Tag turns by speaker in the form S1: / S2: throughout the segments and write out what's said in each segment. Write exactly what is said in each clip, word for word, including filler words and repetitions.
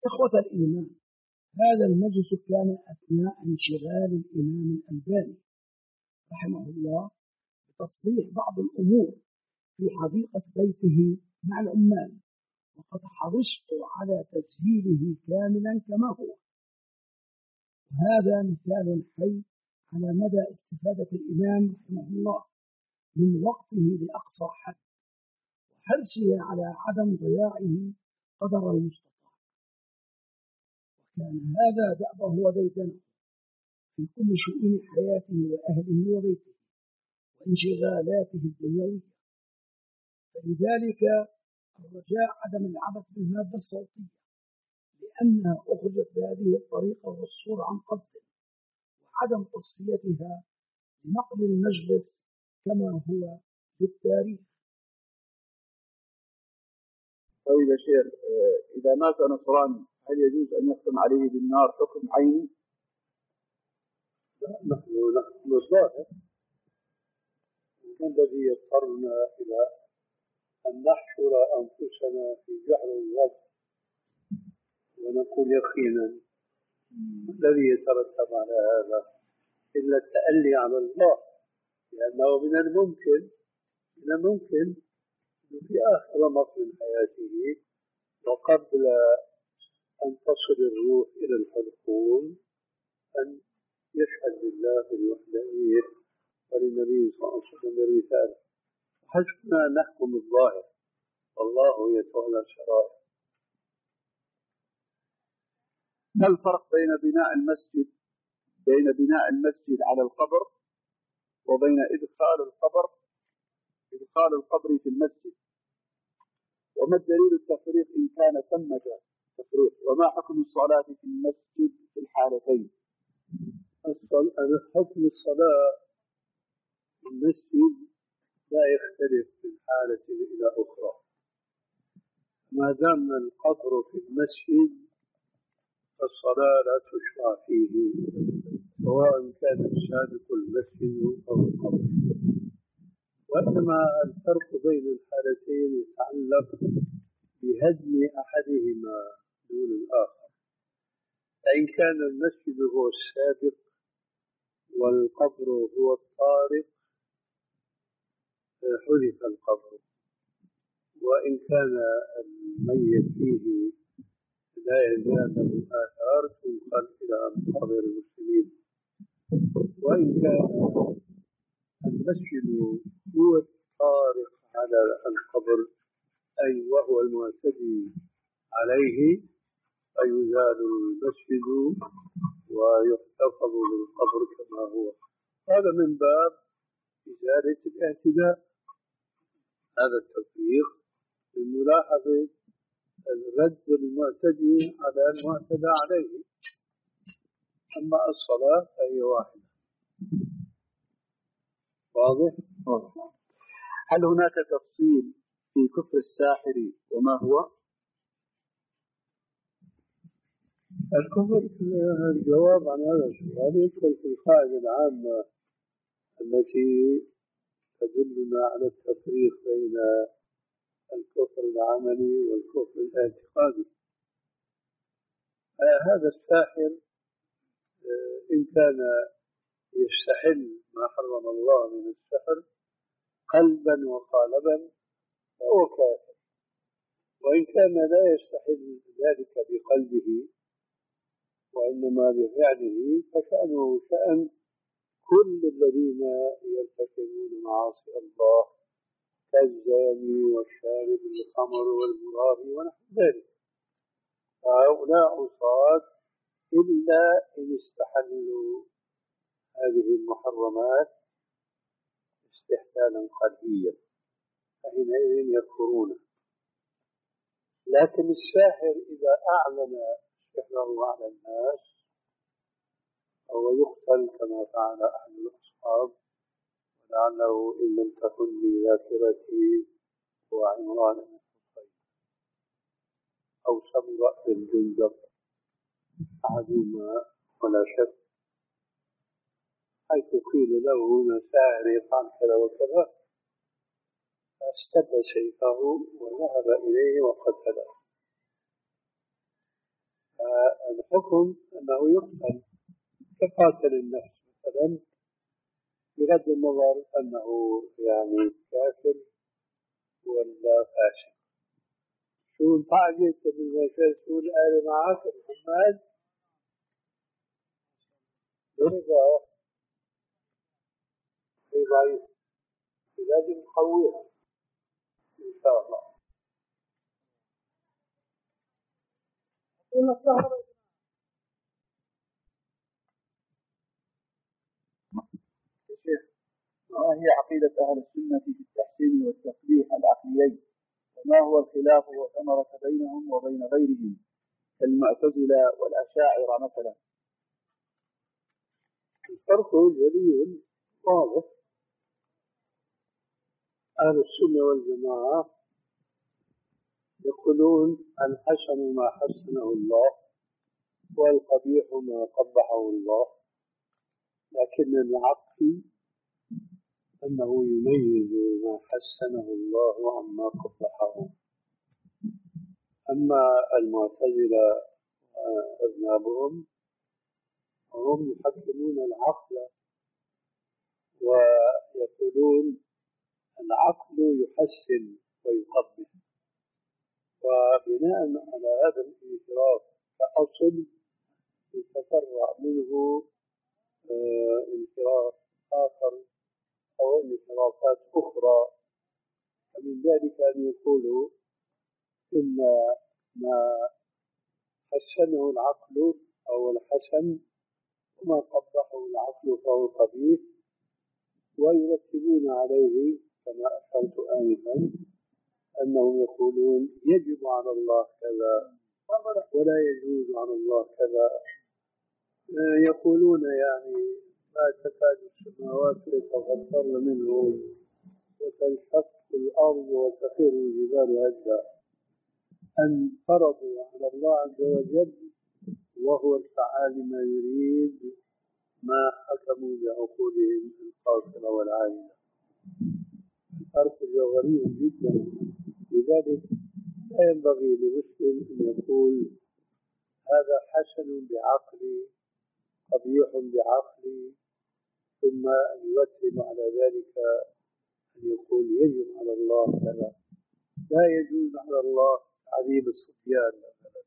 S1: إخوة الإيمان، هذا المجلس كان أثناء انشغال الإمام الألباني رحمه الله بتصليح بعض الأمور في حديقة بيته مع العمال، وقد حرصت على تسجيله كاملا كما هو. هذا مثال حي على مدى استفادة الإمام رحمه الله من وقته لأقصى حد، وحرصه على عدم ضياعه قدر المستطاع. وكان هذا دأبه وديدنه في كل شؤون حياته وأهله وبيته وانشغالاته الدنيوية. فلذلك الرجاء عدم العبث بالمادة الصوتية، لأنها أخرجت بهذه الطريقة والصورة عن قصد، وعدم تصفيتها لنقل المجلس كما هو بالتاريخ.
S2: طيب يا شيخ، إذا مات نصراني هل يجوز أن يحكم عليه بالنار حكم عيني؟
S3: لا، نحن نحكم الظاهر. ما الذي يضطرنا إلى أن نحشر أنفسنا في جحر الغد ونقول يقينا؟ الذي يترتب على هذا إلا التألي على الله، لأنه من الممكن من الممكن في آخر لمط من حياته وقبل أن تصل الروح إلى الحلقوم أن يشهد لله بالوحدانية وللنبي صلى الله عليه وسلم بالرسالة. حسبنا نحكم الظاهر والله يتولى الشرائع.
S2: ما الفرق بين بناء المسجد بين بناء المسجد على القبر وبين إدخال القبر إدخال القبر في المسجد؟ وما الدليل التفريق إن كان ثمة تفريق؟ وما حكم الصلاة في المسجد في الحالتين؟
S3: حكم الصلاة في المسجد لا يختلف من حالة إلى أخرى. ما دام القبر في المسجد فالصلاة لا تشرع فيه، سواء كان السابق المسجد أو القبر. وإنما الفرق بين الحالتين يتعلق بهدم أحدهما دون الآخر. فإن كان المسجد هو السابق والقبر هو الطارق حذف القبر، وإن كان الميت فيه لا يزال له آثار تنقل إلى مقابر المسلمين. وإن كان المسجد هو الطارق على القبر أي وهو المعتدي عليه فيزال المسجد ويحتفظ بالقبر كما هو. هذا من باب إزالة الاعتداء. هذا التفريق بملاحظة الرد المعتدي على المعتدى عليه. أما الصلاة فهي واحدة. واضح؟
S2: هل هناك تفصيل في كفر الساحر وما هو؟
S3: الكفر الجواب عن هذا السؤال يدخل في القاعدة العامة التي تدلنا على التفريق بين الكفر العملي والكفر الاعتقادي. هذا الساحر إن كان يستحل ما حرم الله من السحر قلبا وقالبا فهو كافر، وإن كان لا يستحل ذلك بقلبه وإنما بفعله فشأنه شأن كل الذين يرتكبون معاصي الله كالزاني والشارب للخمر والمرابي ونحو ذلك. فهؤلاء عصاة إلا إن استحلوا هذه المحرمات استحلالا قلبيا فحينئذ يكفرون. لكن الساحر إذا أعلن سحره على الناس فهو يقتل كما فعل أحد الأصحاب، ولعله إن لم تكن لي ذاكرتي هو عمران بن حصين أو سمرة بن جندب أحدهما ولا شك، حيث قيل له هنا ساحر يفعل كذا وكذا فاستد سيفه وذهب إليه وقتله. الحكم أنه يقتل كقاتل النفس مثلا، بغض النظر أنه يعني كافر ولا فاسق. شو انت عجبت من شو الآلة معك محمد؟ درجة في ضعيف، لازم نقويها إن شاء الله.
S2: شيخ، ما هي عقيدة أهل السنة في التحسين والتقبيح العقليين؟ وما هو الخلاف وثمرة بينهم وبين غيرهم كالمعتزلة والأشاعرة مثلا؟
S3: الفرق جلي واضح. أهل السنة والجماعة يقولون الحسن ما حسنه الله والقبيح ما قبحه الله، لكن العقل أنه يميز ما حسنه الله عما قبحه. أما المعتزلة وأذنابهم هم يحكمون العقل ويقولون العقل يحسن ويقبح، وبناء على هذا الانحراف كأصل يتفرع منه آه انحراف آخر أو انحرافات أخرى. ومن ذلك أن يقولوا إن ما حسنه العقل أو الحسن وما قبحه العقل فهو قبيح، ويرتبون عليه كما أشرت آنفا أنهم يقولون يجب على الله كذا ولا يجوز على الله كذا. يقولون يعني ما تكاد السماوات يتفطرن منه وتنشق الأرض وتخر الجبال هدا، أن فرضوا على الله عز وجل وهو الفعال لما يريد ما حكموا بعقولهم القاصرة والعاجلة. الفرق جوهري جدا، لذلك لا ينبغي لمسلم أن يقول هذا حسن بعقلي قبيح بعقلي ثم يرتب على ذلك أن يقول يجب على الله كذا. لا يجوز على الله تعذيب الصبيان مثلا.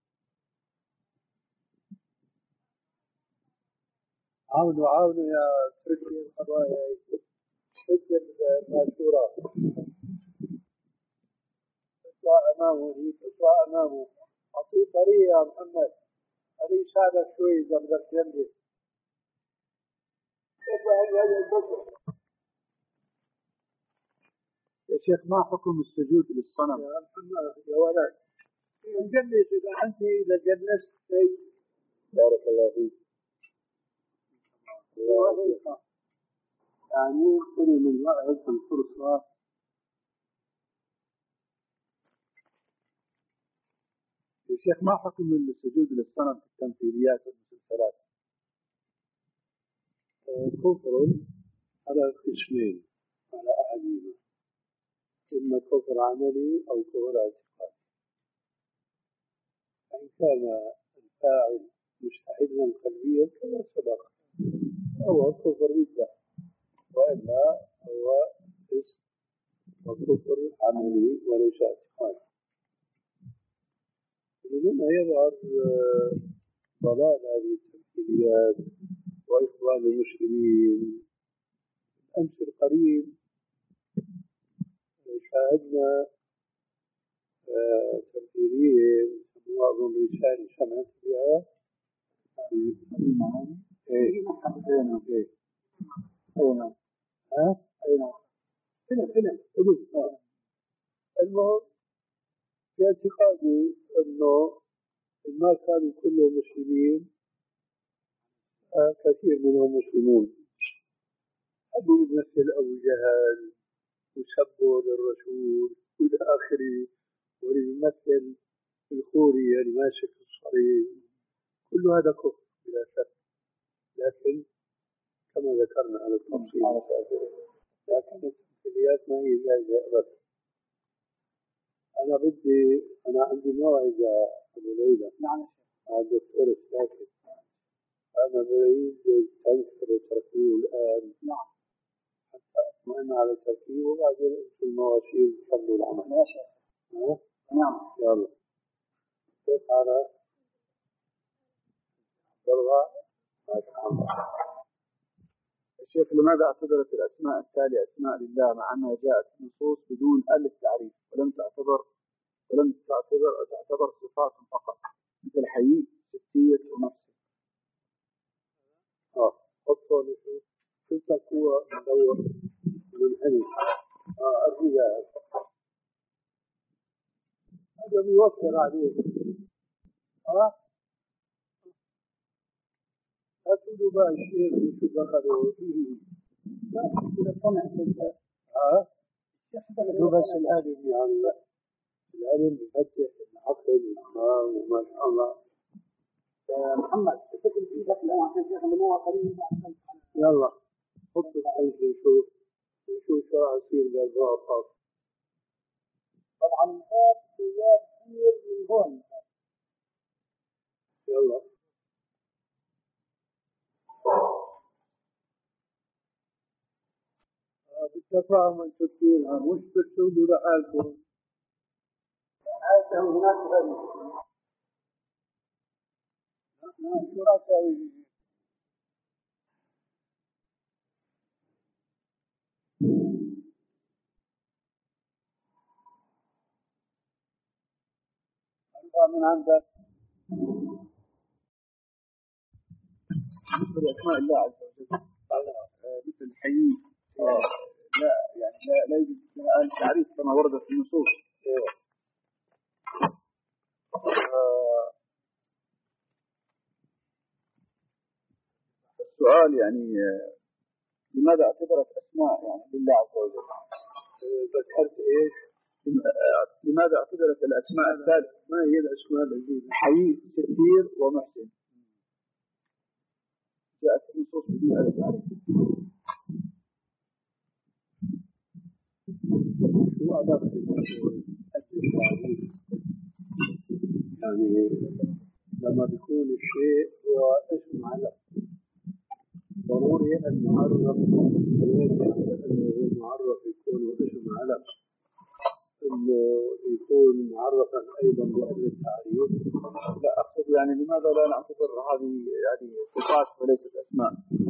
S3: عاونوا عاونوا يا تركي القضايا شد المنشورات تطلع أمامه هي تطلع أمامه أعطيه طريقة يا محمد، هذه يساعدك شوي إذا بدك تنجز.
S2: يا شيخ، ما حكم السجود للصنم؟
S3: يا محمد يا ولد نجلس، إذا أنت إذا جلست شيء.
S2: بارك الله فيك.
S3: يعني يقتني من وقت الفرصة.
S2: يا شيخ، ما حكم السجود للصنم في التمثيليات والمسلسلات؟
S3: كفر على قسمين على أحدهما، إما كفر عملي أو كفر اعتقادي. فإن كان الفاعل مستحلا قلبيا كما سبق هو كفر ردة، وإلا هو فسق وكفر عملي وليس اعتقادي. ومن هنا يظهر ضلال هذه التمثيليات وإخوان المسلمين. الأمس القريب شاهدنا تمثيلية يسموها أظن رسالة، سمعت بها؟ إيه إيه أين ها أين فيلم فيلم فيلم آه. المهم في اعتقادي أنه ما كانوا كلهم مسلمين، آه كثير منهم مسلمون. حبوا يمثل أبو جهل وسبوا للرسول والى اخره، ويمثل الخوري يعني ماسك الصليب. كل هذا كفر بلا شك، لكن كما ذكرنا على التفصيل لكن التمثيليات ما هي جائزة أبدا. أنا بدي أنا عندي موعد يا أبو ليلى مع الدكتور المواسير خلوا العمل.
S1: ماشي. نعم.
S3: يلا كيف هذا؟ والله
S2: الشيخ لماذا اعتبرت الأسماء التالية أسماء لله مع أنها جاءت في النصوص بدون ألف تعريف ولم تعتبر ولم تعتبر تعتبر صفات فقط مثل حي ستية ونفس؟
S3: اه خطوة نشوف شوف هو مدور من هني اه الرجال هذا بيوفر عليه اه هاتوا بقى الشيخ وشو دخلوا فيه
S1: لا إذا صنع
S3: اه شو بس العلم يعني العلم يفتح العقل والإيمان وما شاء الله.
S1: محمد تفكر في ذاك الآن عشان شيخ الموضوع قريب عشان
S3: يلا حط الحين نشوف نشوف شو راح يصير بالضغط.
S1: طبعا هذا سيار كثير من هون.
S3: يلا بالتفاهم انتم فيها مش تسودوا لحالكم.
S1: هذا هناك غير
S3: شو راح تسوي؟ من عندك
S2: بالنسبة لأسماء الله عز وجل مثل حي لا يعني لا لا يوجد لها ألف تعريف كما ورد في النصوص. السؤال يعني لماذا اعتبرت أسماء يعني لله عز وجل؟
S3: ذكرت ايش؟
S2: لماذا اعتبرت الأسماء الثالث؟
S3: ما هي الأسماء التي
S2: حي ستير ومحسن جاءت في النصوص بدون ألف تعريف.
S3: شو علاقة التعريف؟ يعني لما بيكون الشيء هو اسم علم ضروري أن يعرف أنه معرف يكون اسم علم أنه يكون معرفا أيضا بأهل التعريف.
S2: لا أقصد يعني لماذا لا نعتبر هذه يعني صفات وليست أسماء؟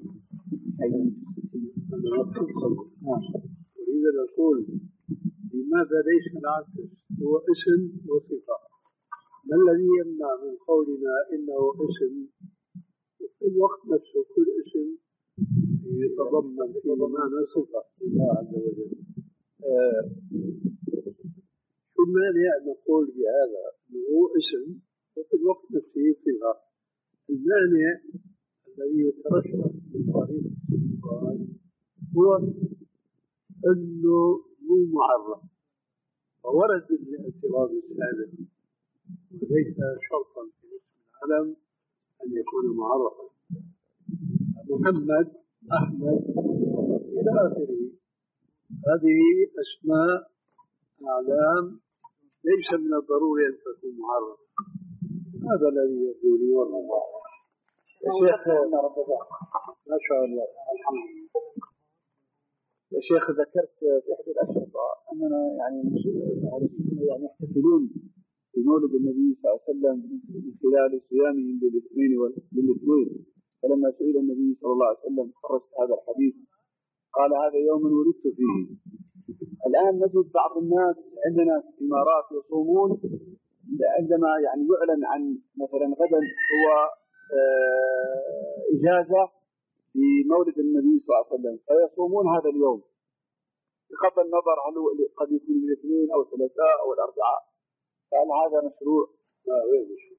S3: أنا أقصد أريد أن أقول لماذا ليس العكس هو اسم وصفة؟ ما الذي يمنع من قولنا إنه اسم وفي الوقت نفسه كل اسم يتضمن فيه معنى صفة لله عز وجل؟ آه شو المانع أن نقول بهذا أنه هو اسم وفي الوقت نفسه صفة؟ المانع الذي يترشح من طريق السؤال هو أنه مو معرف وورد الاعتراض السابق وليس شرطا في اسم العلم أن يكون معرفا. محمد أحمد إلى آخره هذه أسماء أعلام ليس من الضروري أن تكون معرفة. هذا الذي يبدو لي والله.
S2: الشيخ
S3: ما شاء الله الحمد لله.
S2: يا شيخ ذكرت في إحدى الأشرطة أننا يعني يعني يحتفلون بمولد النبي صلى الله عليه وسلم من خلال صيامهم للاثنين والاثنين، فلما سئل النبي صلى الله عليه وسلم خرجت هذا الحديث قال هذا يوم ولدت فيه. الآن نجد بعض الناس عندنا في الإمارات يصومون عندما يعني يعلن عن مثلا غدا هو إجازة في مولد النبي صلى الله عليه وسلم فيصومون هذا اليوم بغض النظر هل قد يكون الاثنين أو الثلاثاء أو الأربعاء. فهل هذا مشروع؟
S3: لا غير مشروع.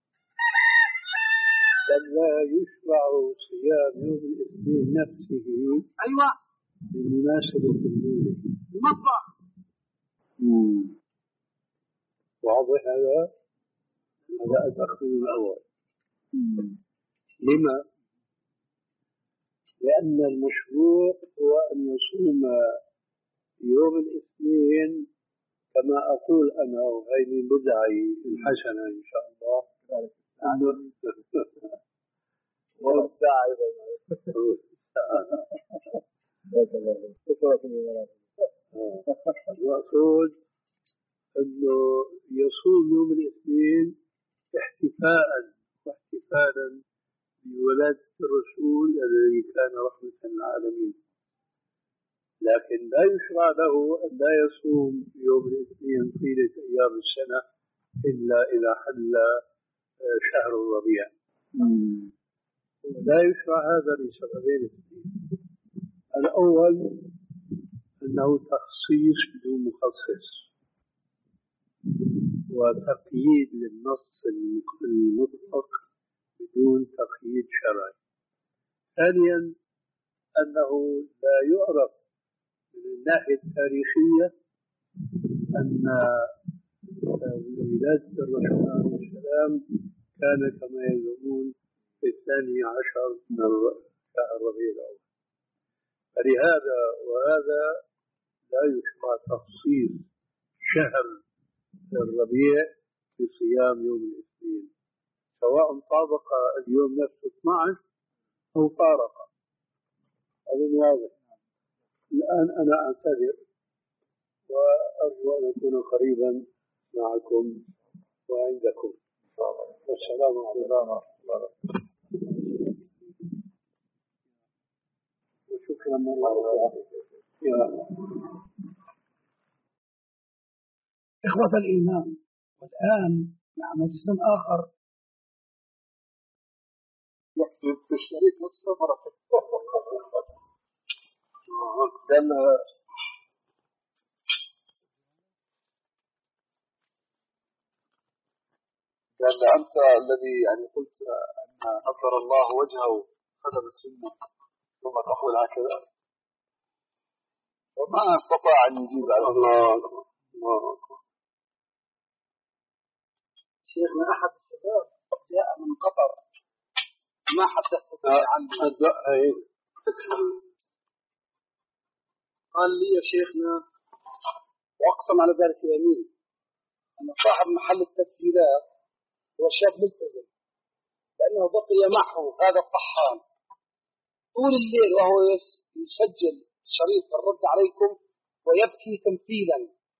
S3: بل لا يشرع صيام يوم الاثنين نفسه
S1: أيوة
S3: بمناسبة المولد
S1: المطبخ.
S3: واضح هذا؟ هذا الأخذ الأول. لما؟ لأن المشروع هو أن يصوم يوم الاثنين كما أقول أنا وهذه بدعي الحسنة إن شاء الله
S2: ولا الساعة
S3: يقولون أنه يصوم يوم الاثنين احتفاء واحتفالا بولادة الرسول الذي كان رحمة للعالمين، لكن لا يشرع له أن لا يصوم يوم الاثنين طيلة أيام السنة إلا إذا حل شهر الربيع. ولا يشرع هذا لسببين اثنين. الأول أنه تخصيص بدون مخصص، وتقييد للنص المطلق بدون تقييد شرعي. ثانيا أنه لا يعرف من الناحية التاريخية أن ولادة الرسول عليه السلام كان كما يزعمون في الثاني عشر من شهر ربيع الأول. فلهذا وهذا لا يشرع تخصيص شهر الربيع بصيام يوم الاثنين، سواء طابق اليوم نفسه اثني عشر أو فارق. هذا واضح. الآن أنا أعتذر وأرجو أن أكون قريبا معكم وعندكم. والسلام عليكم ورحمة الله وبركاته. وشكرا الله.
S1: إخوة الإيمان، والآن مع مجلس آخر
S2: يكتب في الشريك نفسه مرة قال قال أنت الذي يعني قلت أن نظر الله وجهه خدم السنة ثم تقول هكذا، وما استطاع أن يجيب على الله.
S1: شيخنا أحد الشباب جاء من قطر، ما حدثت عنه، قال لي يا شيخنا وأقسم على ذلك يمين أن صاحب محل التسجيلات هو شاب ملتزم، لأنه بقي معه هذا الطحان طول الليل وهو يسجل شريط الرد عليكم ويبكي تمثيلا،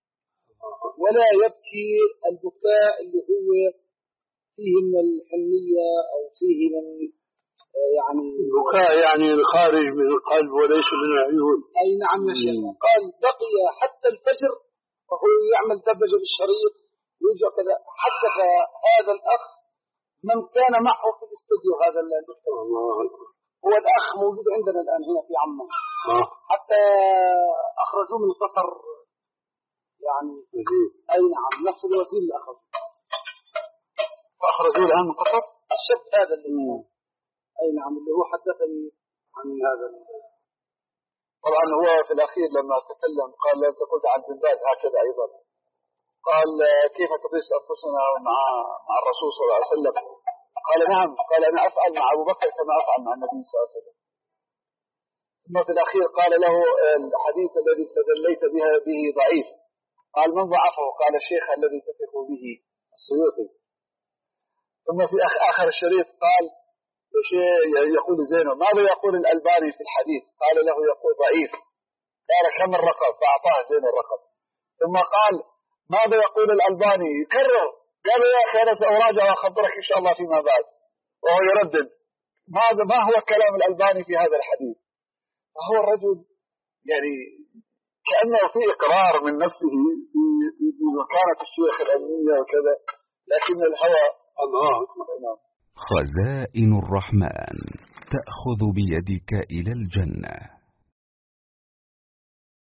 S1: ولا يبكي البكاء اللي هو فيه من الحنية أو فيه من يعني
S3: البكاء يعني الخارج من القلب وليس من العيون.
S1: أي نعم يا شيخ. قال بقي حتى الفجر وهو يعمل دبجة بالشريط ويرجع كذا. حدث هذا الأخ من كان معه في الاستوديو هذا المكتب، هو الأخ موجود عندنا الآن هنا في عمان، حتى أخرجوه من قطر يعني. أي نعم، نفس الوزير اللي أخرجوه
S2: أخرجوه الآن من قطر.
S1: الشاب هذا اللي أي نعم اللي هو حدثني عن هذا.
S2: طبعا هو في الأخير لما تكلم قال أنت قلت عن بن باز هكذا أيضا، قال كيف تقيس أنفسنا مع مع الرسول صلى الله عليه وسلم؟ قال نعم، قال أنا أفعل مع أبو بكر كما أفعل مع النبي صلى الله عليه وسلم. ثم في الأخير قال له الحديث الذي استدليت به به ضعيف. قال من ضعفه؟ قال الشيخ الذي تثق به السيوطي. ثم في آخر الشريط قال يقول زينب ماذا يقول الألباني في الحديث؟ قال له يقول ضعيف. قال كم الرقم؟ فأعطاه زين الرقم. ثم قال ماذا يقول الألباني؟ يكرر. قال يا أخي أنا سأراجع وأخبرك إن شاء الله فيما بعد. وهو يردد ماذا ما هو كلام الألباني في هذا الحديث؟ فهو الرجل يعني كأنه في إقرار من نفسه بمكانة الشيخ الأمنية وكذا، لكن الهوى الله أكبر.
S4: خزائن الرحمن تأخذ بيدك إلى الجنة.